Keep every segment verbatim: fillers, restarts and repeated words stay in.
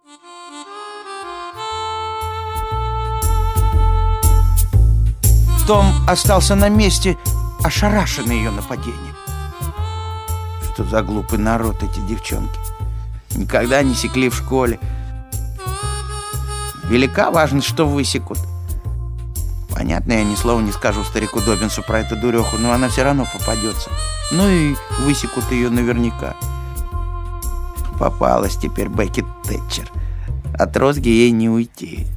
Том остался на месте, ошарашенный ее нападением. Что за глупый народ эти девчонки. Никогда не секли в школе. Велика важность, что высекут. Понятно, я ни слова не скажу старику Доббинсу про эту дуреху, но она все равно попадется. Ну и высекут ее наверняка. Попалась теперь Бекки Тэтчер. От розги ей не уйти.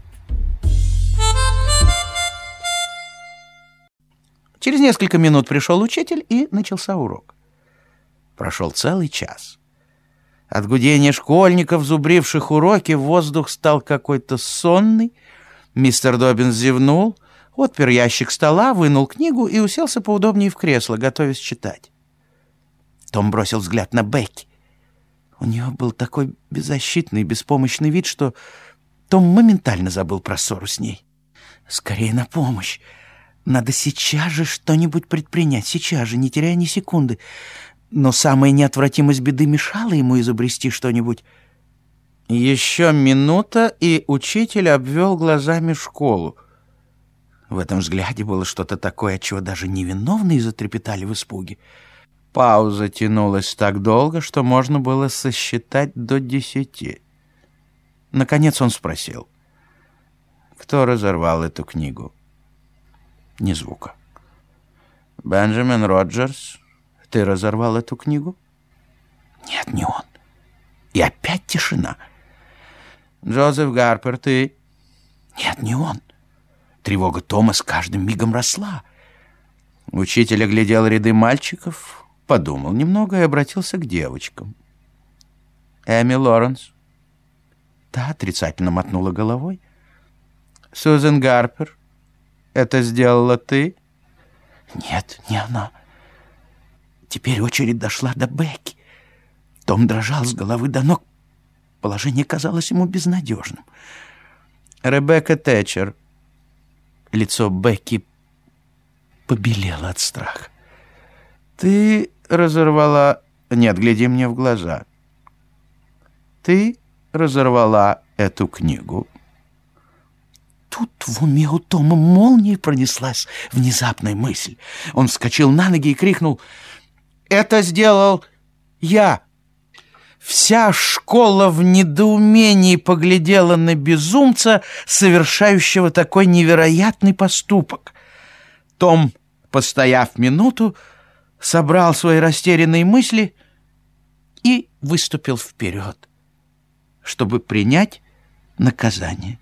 Через несколько минут пришел учитель, и начался урок. Прошел целый час. От гудения школьников, зубривших уроки, воздух стал какой-то сонный. Мистер Доббинс зевнул, отпер ящик стола, вынул книгу и уселся поудобнее в кресло, готовясь читать. Том бросил взгляд на Бекки. У нее был такой беззащитный, беспомощный вид, что Том моментально забыл про ссору с ней. «Скорее на помощь! Надо сейчас же что-нибудь предпринять, сейчас же, не теряя ни секунды». Но самая неотвратимость беды мешала ему изобрести что-нибудь. Еще минута, и учитель обвел глазами школу. В этом взгляде было что-то такое, от чего даже невиновные затрепетали в испуге. Пауза тянулась так долго, что можно было сосчитать до десяти. Наконец он спросил: «Кто разорвал эту книгу?» Ни звука. «Бенджамин Роджерс, ты разорвал эту книгу?» «Нет, не он». И опять тишина. «Джозеф Гарпер, ты?» «Нет, не он». Тревога Тома с каждым мигом росла. Учитель оглядел ряды мальчиков, подумал немного и обратился к девочкам. «Эми Лоренс?» Та отрицательно мотнула головой. «Сьюзен Гарпер, это сделала ты?» «Нет, не она». Теперь очередь дошла до Бекки. Том дрожал с головы до ног. Положение казалось ему безнадежным. «Ребекка Тэтчер». Лицо Бекки побелело от страха. «Ты разорвала...» «Нет, гляди мне в глаза. Ты разорвала эту книгу». Тут в уме у Тома молнией пронеслась внезапная мысль. Он вскочил на ноги и крикнул: «Это сделал я!» Вся школа в недоумении поглядела на безумца, совершающего такой невероятный поступок. Том, постояв минуту, собрал свои растерянные мысли и выступил вперед, чтобы принять наказание.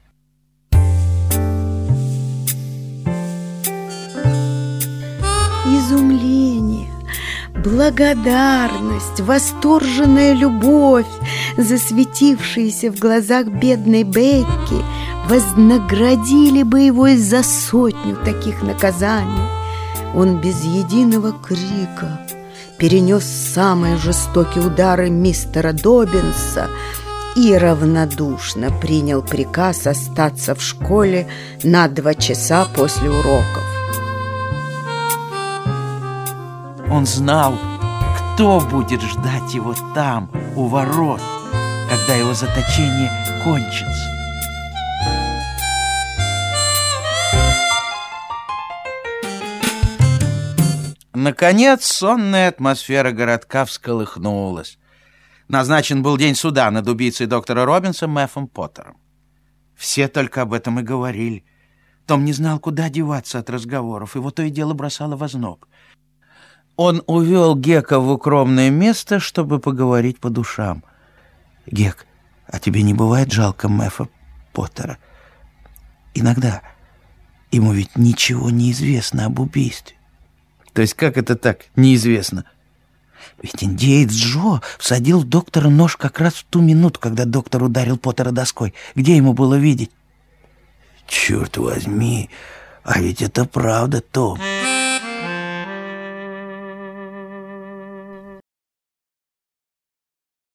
Изумление, благодарность, восторженная любовь, засветившиеся в глазах бедной Бекки, вознаградили бы его за сотню таких наказаний. Он без единого крика перенес самые жестокие удары мистера Доббинса и равнодушно принял приказ остаться в школе на два часа после уроков. Он знал, кто будет ждать его там, у ворот, когда его заточение кончится. Наконец, сонная атмосфера городка всколыхнулась. Назначен был день суда над убийцей доктора Робинса Мэфом Поттером. Все только об этом и говорили. Том не знал, куда деваться от разговоров, его то и дело бросало в озноб. Он увел Гека в укромное место, чтобы поговорить по душам. «Гек, а тебе не бывает жалко Мэфа Поттера? Иногда ему ведь ничего не известно об убийстве». «То есть как это так, неизвестно?» «Ведь индеец Джо всадил в доктора нож как раз в ту минуту, когда доктор ударил Поттера доской. Где ему было видеть?» «Черт возьми, а ведь это правда, Том.